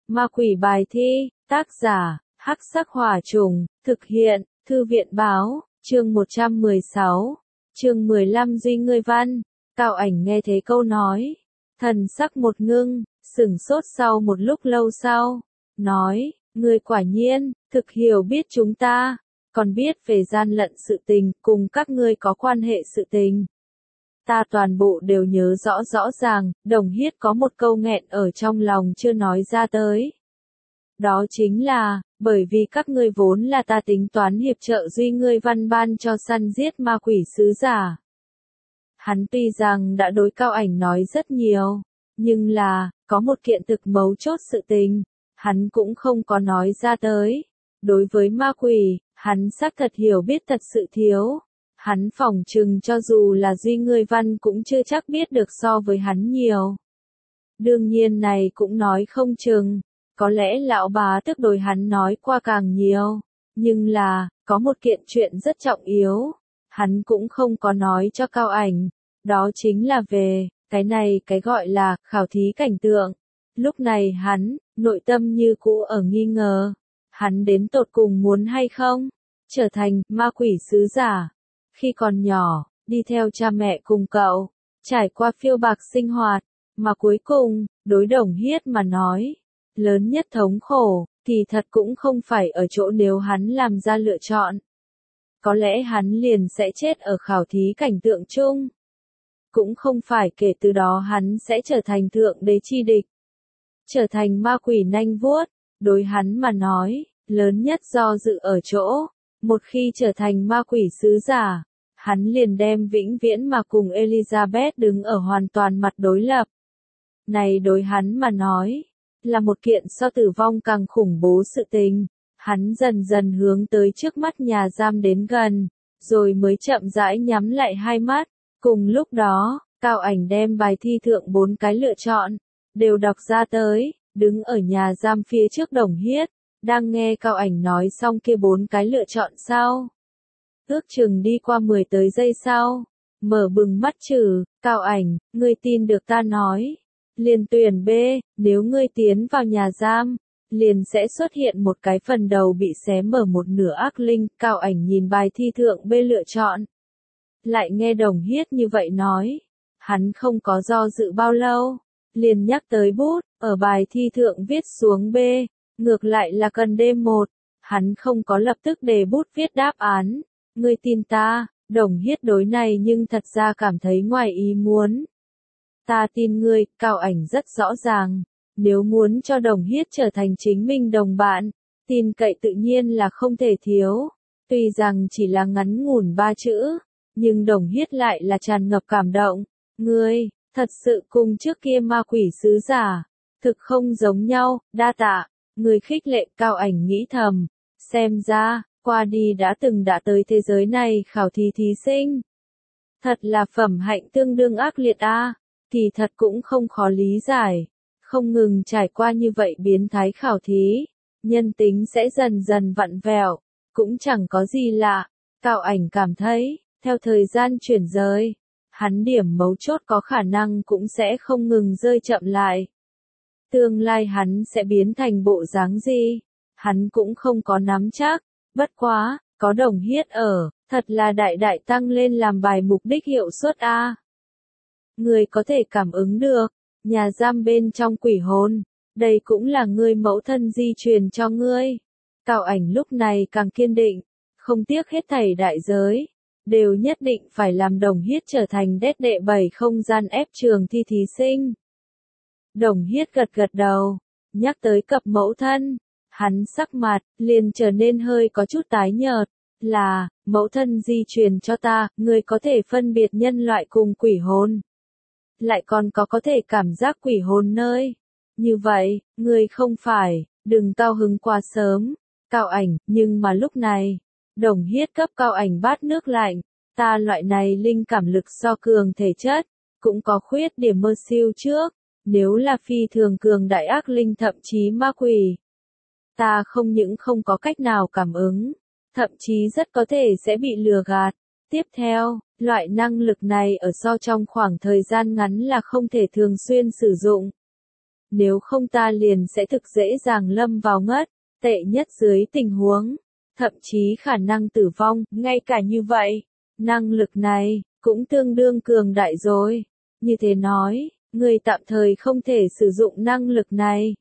Ma quỷ bài thi, tác giả, Hắc Sắc Hỏa Trùng, thực hiện, Thư viện báo, chương 116, chương 15 Duy Ngươi Văn. Cao Ảnh nghe thấy câu nói, thần sắc một ngưng, sửng sốt sau một lúc lâu sau, nói, ngươi quả nhiên, thực hiểu biết chúng ta, còn biết về gian lận sự tình, cùng các ngươi có quan hệ sự tình. Ta toàn bộ đều nhớ rõ rõ ràng, Đồng Hiết có một câu nghẹn ở trong lòng chưa nói ra tới. Đó chính là, bởi vì các ngươi vốn là ta tính toán hiệp trợ Duy Ngươi Văn ban cho săn giết ma quỷ sứ giả. Hắn tuy rằng đã đối Cao Ảnh nói rất nhiều, nhưng là, có một kiện thực mấu chốt sự tình, hắn cũng không có nói ra tới. Đối với ma quỷ, hắn xác thật hiểu biết thật sự thiếu. Hắn phỏng chừng cho dù là Duy Ngươi Văn cũng chưa chắc biết được so với hắn nhiều. Đương nhiên này cũng nói không chừng, có lẽ lão bá tức đối hắn nói qua càng nhiều, nhưng là, có một kiện chuyện rất trọng yếu, hắn cũng không có nói cho Cao Ảnh, đó chính là về, cái gọi là, khảo thí cảnh tượng. Lúc này hắn, nội tâm như cũ ở nghi ngờ, hắn đến tột cùng muốn hay không, trở thành, ma quỷ sứ giả. Khi còn nhỏ, đi theo cha mẹ cùng cậu, trải qua phiêu bạc sinh hoạt, mà cuối cùng, đối Đồng Hiết mà nói, lớn nhất thống khổ, thì thật cũng không phải ở chỗ nếu hắn làm ra lựa chọn. Có lẽ hắn liền sẽ chết ở khảo thí cảnh tượng chung. Cũng không phải kể từ đó hắn sẽ trở thành thượng đế chi địch. Trở thành ma quỷ nanh vuốt, đối hắn mà nói, lớn nhất do dự ở chỗ, một khi trở thành ma quỷ sứ giả, hắn liền đem vĩnh viễn mà cùng Elizabeth đứng ở hoàn toàn mặt đối lập. Này đối hắn mà nói, là một kiện so tử vong càng khủng bố sự tình. Hắn dần dần hướng tới trước mắt nhà giam đến gần, rồi mới chậm rãi nhắm lại hai mắt. Cùng lúc đó, Cao Ảnh đem bài thi thượng 4 cái lựa chọn, đều đọc ra tới, đứng ở nhà giam phía trước Đồng Hiết, đang nghe Cao Ảnh nói xong kia 4 cái lựa chọn sau. Ước chừng đi qua 10 tới giây sau, mở bừng mắt chử, Cao Ảnh, ngươi tin được ta nói. Liền tuyển B, nếu ngươi tiến vào nhà giam, liền sẽ xuất hiện một cái phần đầu bị xé mở một nửa ác linh. Cao Ảnh nhìn bài thi thượng B lựa chọn. Lại nghe Đồng Hiết như vậy nói, hắn không có do dự bao lâu, liền nhắc tới bút, ở bài thi thượng viết xuống B, ngược lại là cần D1, hắn không có lập tức đề bút viết đáp án. Ngươi tin ta, Đồng Hiết đối này nhưng thật ra cảm thấy ngoài ý muốn. Ta tin ngươi, Cao Ảnh rất rõ ràng, nếu muốn cho Đồng Hiết trở thành chính mình đồng bạn, tin cậy tự nhiên là không thể thiếu. Tuy rằng chỉ là ngắn ngủn 3 chữ, nhưng Đồng Hiết lại là tràn ngập cảm động. Ngươi, thật sự cùng trước kia ma quỷ sứ giả, thực không giống nhau, đa tạ. Ngươi khích lệ. Cao Ảnh nghĩ thầm, xem ra, qua đi đã tới thế giới này khảo thí thí sinh. Thật là phẩm hạnh tương đương ác liệt a, thì thật cũng không khó lý giải. Không ngừng trải qua như vậy biến thái khảo thí, nhân tính sẽ dần dần vặn vẹo, cũng chẳng có gì lạ. Cao Ảnh cảm thấy, theo thời gian chuyển rời, hắn điểm mấu chốt có khả năng cũng sẽ không ngừng rơi chậm lại. Tương lai hắn sẽ biến thành bộ dáng gì, hắn cũng không có nắm chắc, bất quá, có Đồng Hiết ở, thật là đại đại tăng lên làm bài mục đích hiệu suất a. Ngươi có thể cảm ứng được, nhà giam bên trong quỷ hồn, đây cũng là ngươi mẫu thân di truyền cho ngươi. Cao Ảnh lúc này càng kiên định, không tiếc hết thảy đại giới, đều nhất định phải làm Đồng Hiết trở thành đệ 7 không gian ép trường thi thí sinh. Đồng Hiết gật gật đầu, nhắc tới cặp mẫu thân, hắn sắc mặt liền trở nên hơi có chút tái nhợt, là, mẫu thân di truyền cho ta, ngươi có thể phân biệt nhân loại cùng quỷ hồn. Lại còn có thể cảm giác quỷ hồn nơi. Như vậy, ngươi không phải, đừng cao hứng quá sớm. Cao Ảnh, nhưng mà lúc này, Đồng Hiết cấp Cao Ảnh bát nước lạnh, ta loại này linh cảm lực so cường thể chất, cũng có khuyết điểm mơ siêu trước, nếu là phi thường cường đại ác linh thậm chí ma quỷ. Ta không những không có cách nào cảm ứng, thậm chí rất có thể sẽ bị lừa gạt. Tiếp theo, loại năng lực này ở trong khoảng thời gian ngắn là không thể thường xuyên sử dụng. nếu không ta liền sẽ thực dễ dàng lâm vào ngất, tệ nhất dưới tình huống, thậm chí khả năng tử vong, ngay cả như vậy, năng lực này, cũng tương đương cường đại rồi. Như thế nói, người tạm thời không thể sử dụng năng lực này.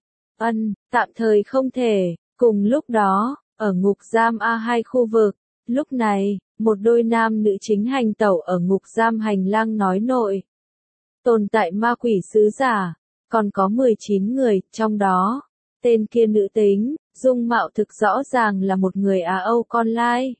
Tạm thời không thể. Cùng lúc đó, ở ngục giam A2 khu vực, lúc này, một đôi nam nữ chính hành tẩu ở ngục giam hành lang nói nội. Tồn tại ma quỷ sứ giả, còn có 19 người, trong đó, tên kia nữ tính, dung mạo thực rõ ràng là một người Á Âu con lai.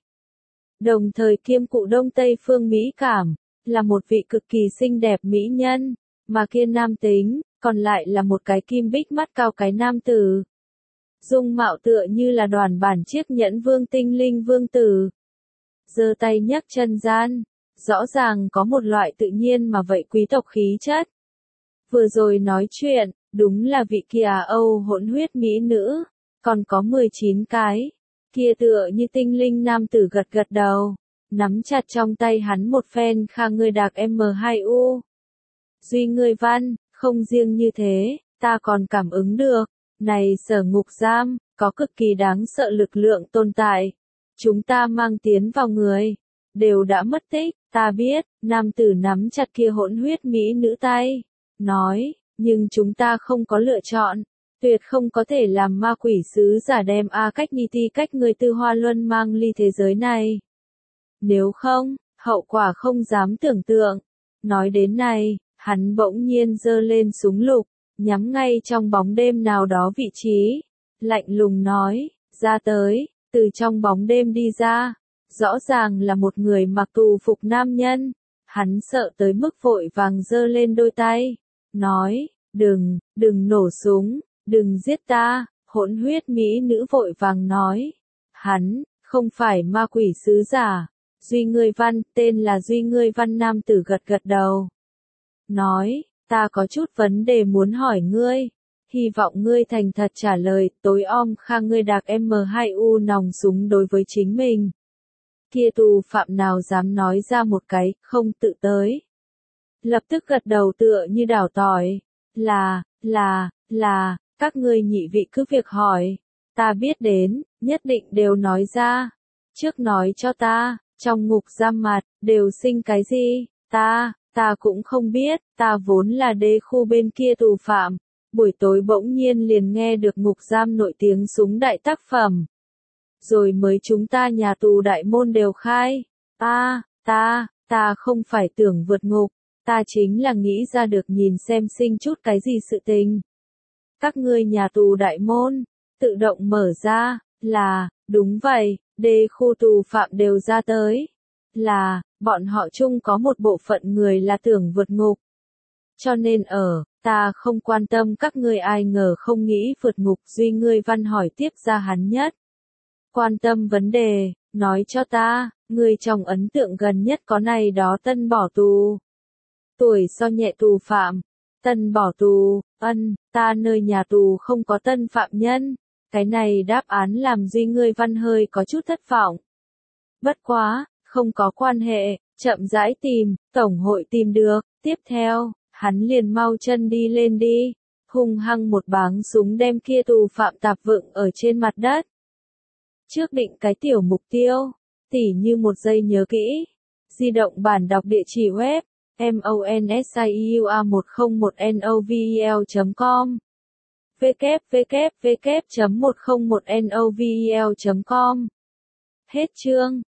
Đồng thời kiêm cụ Đông Tây phương Mỹ cảm, là một vị cực kỳ xinh đẹp mỹ nhân, mà kia nam tính, còn lại là một cái kim bích mắt cao cái nam tử. Dung mạo tựa như là đoàn bản chiếc nhẫn vương tinh linh vương tử. Giơ tay nhấc chân gian, rõ ràng có một loại tự nhiên mà vậy quý tộc khí chất. Vừa rồi nói chuyện, đúng là vị kia Âu hỗn huyết mỹ nữ, còn có 19 cái. Kia tựa như tinh linh nam tử gật gật đầu, nắm chặt trong tay hắn một phen kha ngươi đạc M2U. Duy ngươi văn, không riêng như thế, ta còn cảm ứng được, này sở ngục giam, có cực kỳ đáng sợ lực lượng tồn tại. Chúng ta mang tiến vào người, đều đã mất tích, ta biết, nam tử nắm chặt kia hỗn huyết mỹ nữ tay, nói, nhưng chúng ta không có lựa chọn, tuyệt không có thể làm ma quỷ sứ giả đem A cách nhi ti cách người tư hoa luân mang ly thế giới này. Nếu không, hậu quả không dám tưởng tượng. Nói đến này, hắn bỗng nhiên giơ lên súng lục, nhắm ngay trong bóng đêm nào đó vị trí, lạnh lùng nói, ra tới, từ trong bóng đêm đi ra, rõ ràng là một người mặc tù phục nam nhân, hắn sợ tới mức vội vàng giơ lên đôi tay, nói, đừng nổ súng, đừng giết ta, hỗn huyết mỹ nữ vội vàng nói, hắn, không phải ma quỷ sứ giả, Duy Ngươi Văn, tên là Duy Ngươi Văn nam tử gật gật đầu, nói, ta có chút vấn đề muốn hỏi ngươi, hy vọng ngươi thành thật trả lời, tối om kha ngươi đạc M2U nòng súng đối với chính mình. Kia tù phạm nào dám nói ra một cái, không tự tới. Lập tức gật đầu tựa như đảo tỏi, là, các ngươi nhị vị cứ việc hỏi, ta biết đến, nhất định đều nói ra. Trước nói cho ta, trong ngục giam mặt, đều sinh cái gì, ta cũng không biết, ta vốn là đê khu bên kia tù phạm, buổi tối bỗng nhiên liền nghe được ngục giam nổi tiếng súng đại tác phẩm. Rồi mới chúng ta nhà tù đại môn đều khai, ta không phải tưởng vượt ngục, ta chính là nghĩ ra được nhìn xem sinh chút cái gì sự tình. Các ngươi nhà tù đại môn, tự động mở ra, đúng vậy, đê khu tù phạm đều ra tới. Bọn họ chung có một bộ phận người là tưởng vượt ngục. Cho nên ta không quan tâm các ngươi ai ngờ không nghĩ vượt ngục Duy Ngươi Văn hỏi tiếp ra hắn nhất. Quan tâm vấn đề, nói cho ta, ngươi trong ấn tượng gần nhất có này đó tân bỏ tù. Tuổi so nhẹ tù phạm, tân bỏ tù, ta nơi nhà tù không có tân phạm nhân. Cái này đáp án làm Duy Ngươi Văn hơi có chút thất vọng. Bất quá, không có quan hệ, chậm rãi tìm, tổng hội tìm được, tiếp theo, hắn liền mau chân đi lên đi, hung hăng một báng súng đem kia tù phạm tạp vựng ở trên mặt đất. Trước định cái tiểu mục tiêu, tỉ như một giây nhớ kỹ, di động bản đọc địa chỉ web, monsiua101novel.com www.101novel.com. Hết chương.